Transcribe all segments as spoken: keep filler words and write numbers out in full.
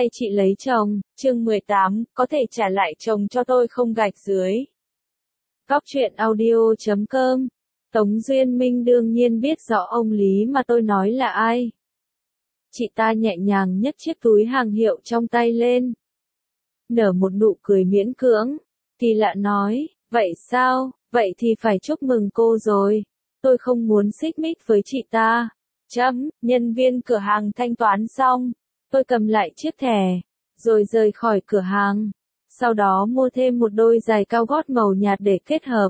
hay chị lấy chồng, chương mười tám, có thể trả lại chồng cho tôi không gạch dưới. Góc truyện audio chấm com. Tống Duyên Minh đương nhiên biết rõ ông Lý mà tôi nói là ai. Chị ta nhẹ nhàng nhấc chiếc túi hàng hiệu trong tay lên. Nở một nụ cười miễn cưỡng, thì lạ nói, vậy sao, vậy thì phải chúc mừng cô rồi. Tôi không muốn xích mích với chị ta. Chấm, nhân viên cửa hàng thanh toán xong. Tôi cầm lại chiếc thẻ, rồi rời khỏi cửa hàng. Sau đó mua thêm một đôi giày cao gót màu nhạt để kết hợp.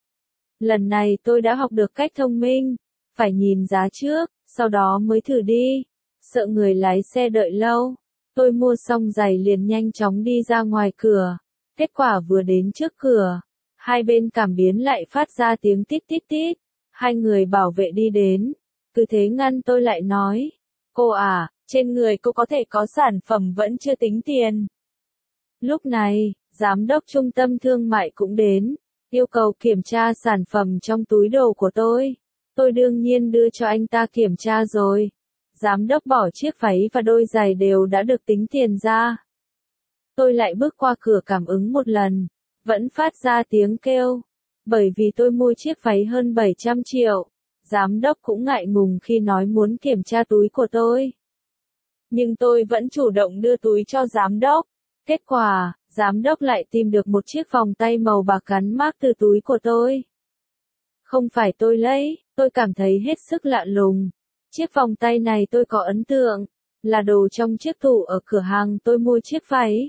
Lần này tôi đã học được cách thông minh, phải nhìn giá trước, sau đó mới thử đi. Sợ người lái xe đợi lâu, tôi mua xong giày liền nhanh chóng đi ra ngoài cửa. Kết quả vừa đến trước cửa, hai bên cảm biến lại phát ra tiếng tít tít tít. Hai người bảo vệ đi đến, cứ thế ngăn tôi lại nói, cô à, trên người cô có thể có sản phẩm vẫn chưa tính tiền. Lúc này, giám đốc trung tâm thương mại cũng đến, yêu cầu kiểm tra sản phẩm trong túi đồ của tôi. Tôi đương nhiên đưa cho anh ta kiểm tra rồi. Giám đốc bỏ chiếc váy và đôi giày đều đã được tính tiền ra. Tôi lại bước qua cửa cảm ứng một lần, vẫn phát ra tiếng kêu. Bởi vì tôi mua chiếc váy hơn bảy trăm triệu, giám đốc cũng ngại ngùng khi nói muốn kiểm tra túi của tôi. Nhưng tôi vẫn chủ động đưa túi cho giám đốc. Kết quả, giám đốc lại tìm được một chiếc vòng tay màu bạc gắn mác từ túi của tôi. Không phải tôi lấy, tôi cảm thấy hết sức lạ lùng. Chiếc vòng tay này tôi có ấn tượng, là đồ trong chiếc tủ ở cửa hàng tôi mua chiếc váy.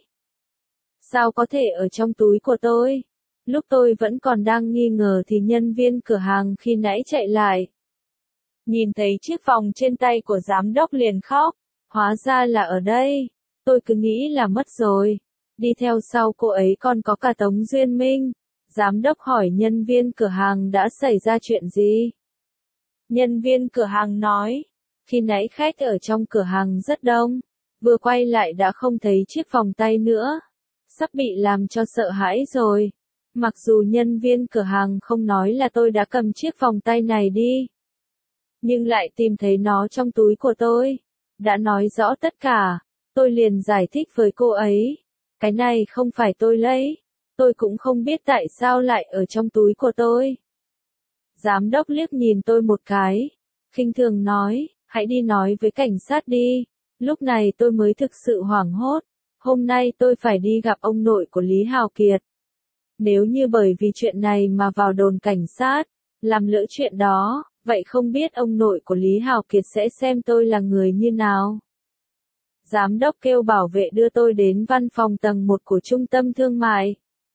Sao có thể ở trong túi của tôi? Lúc tôi vẫn còn đang nghi ngờ thì nhân viên cửa hàng khi nãy chạy lại. Nhìn thấy chiếc vòng trên tay của giám đốc liền khóc, hóa ra là ở đây. Tôi cứ nghĩ là mất rồi. Đi theo sau cô ấy còn có cả Tống Duyên Minh. Giám đốc hỏi nhân viên cửa hàng đã xảy ra chuyện gì. Nhân viên cửa hàng nói, khi nãy khách ở trong cửa hàng rất đông, vừa quay lại đã không thấy chiếc vòng tay nữa. Sắp bị làm cho sợ hãi rồi. Mặc dù nhân viên cửa hàng không nói là tôi đã cầm chiếc vòng tay này đi, nhưng lại tìm thấy nó trong túi của tôi. Đã nói rõ tất cả, tôi liền giải thích với cô ấy. Cái này không phải tôi lấy, tôi cũng không biết tại sao lại ở trong túi của tôi. Giám đốc liếc nhìn tôi một cái, khinh thường nói, hãy đi nói với cảnh sát đi. Lúc này tôi mới thực sự hoảng hốt. Hôm nay tôi phải đi gặp ông nội của Lý Hào Kiệt. Nếu như bởi vì chuyện này mà vào đồn cảnh sát, làm lỡ chuyện đó, vậy không biết ông nội của Lý Hào Kiệt sẽ xem tôi là người như nào. Giám đốc kêu bảo vệ đưa tôi đến văn phòng tầng một của trung tâm thương mại.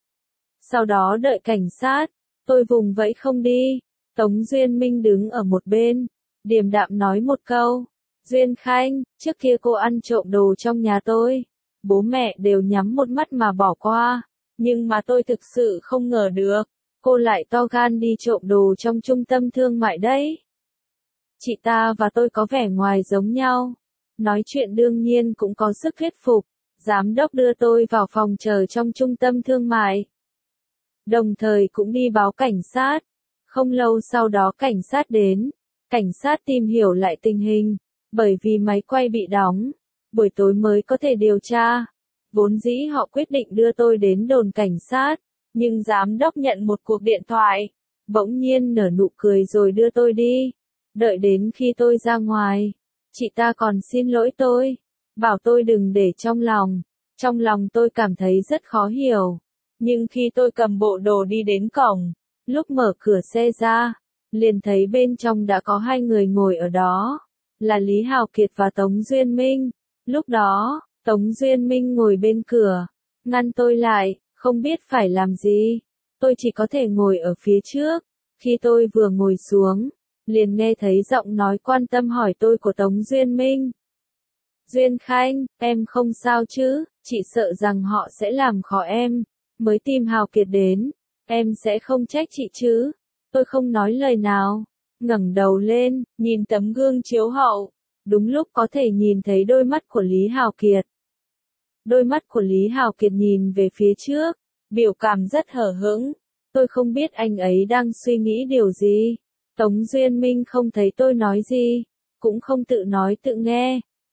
Sau đó đợi cảnh sát, tôi vùng vẫy không đi. Tống Duyên Minh đứng ở một bên, điềm đạm nói một câu. Duyên Khanh, trước kia cô ăn trộm đồ trong nhà tôi. Bố mẹ đều nhắm một mắt mà bỏ qua. Nhưng mà tôi thực sự không ngờ được, cô lại to gan đi trộm đồ trong trung tâm thương mại đấy. Chị ta và tôi có vẻ ngoài giống nhau. Nói chuyện đương nhiên cũng có sức thuyết phục. Giám đốc đưa tôi vào phòng chờ trong trung tâm thương mại. Đồng thời cũng đi báo cảnh sát. Không lâu sau đó cảnh sát đến. Cảnh sát tìm hiểu lại tình hình. Bởi vì máy quay bị đóng, buổi tối mới có thể điều tra. Vốn dĩ họ quyết định đưa tôi đến đồn cảnh sát, nhưng giám đốc nhận một cuộc điện thoại, bỗng nhiên nở nụ cười rồi đưa tôi đi. Đợi đến khi tôi ra ngoài, chị ta còn xin lỗi tôi, bảo tôi đừng để trong lòng. Trong lòng tôi cảm thấy rất khó hiểu, nhưng khi tôi cầm bộ đồ đi đến cổng, lúc mở cửa xe ra, liền thấy bên trong đã có hai người ngồi ở đó, là Lý Hào Kiệt và Tống Duyên Minh. Lúc đó, Tống Duyên Minh ngồi bên cửa, ngăn tôi lại, không biết phải làm gì. Tôi chỉ có thể ngồi ở phía trước. Khi tôi vừa ngồi xuống, liền nghe thấy giọng nói quan tâm hỏi tôi của Tống Duyên Minh. Duyên Khanh, em không sao chứ, chị sợ rằng họ sẽ làm khó em, mới tìm Hào Kiệt đến, em sẽ không trách chị chứ. Tôi không nói lời nào, ngẩng đầu lên, nhìn tấm gương chiếu hậu. Đúng lúc có thể nhìn thấy đôi mắt của Lý Hào Kiệt. Đôi mắt của Lý Hào Kiệt nhìn về phía trước, biểu cảm rất hờ hững. Tôi không biết anh ấy đang suy nghĩ điều gì. Tống Duyên Minh không thấy tôi nói gì, cũng không tự nói tự nghe,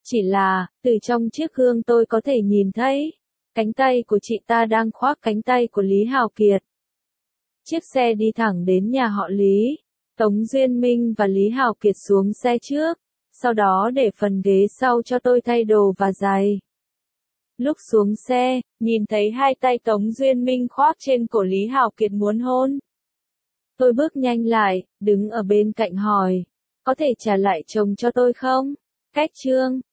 Chỉ là, từ trong chiếc gương tôi có thể nhìn thấy, cánh tay của chị ta đang khoác cánh tay của Lý Hào Kiệt. Chiếc xe đi thẳng đến nhà họ Lý. Tống Duyên Minh và Lý Hào Kiệt xuống xe trước, sau đó để phần ghế sau cho tôi thay đồ và giày. Lúc xuống xe, nhìn thấy hai tay Tống Duyên Minh khoác trên cổ Lý Hào Kiệt muốn hôn. Tôi bước nhanh lại, đứng ở bên cạnh hỏi, có thể trả lại chồng cho tôi không? Cách chương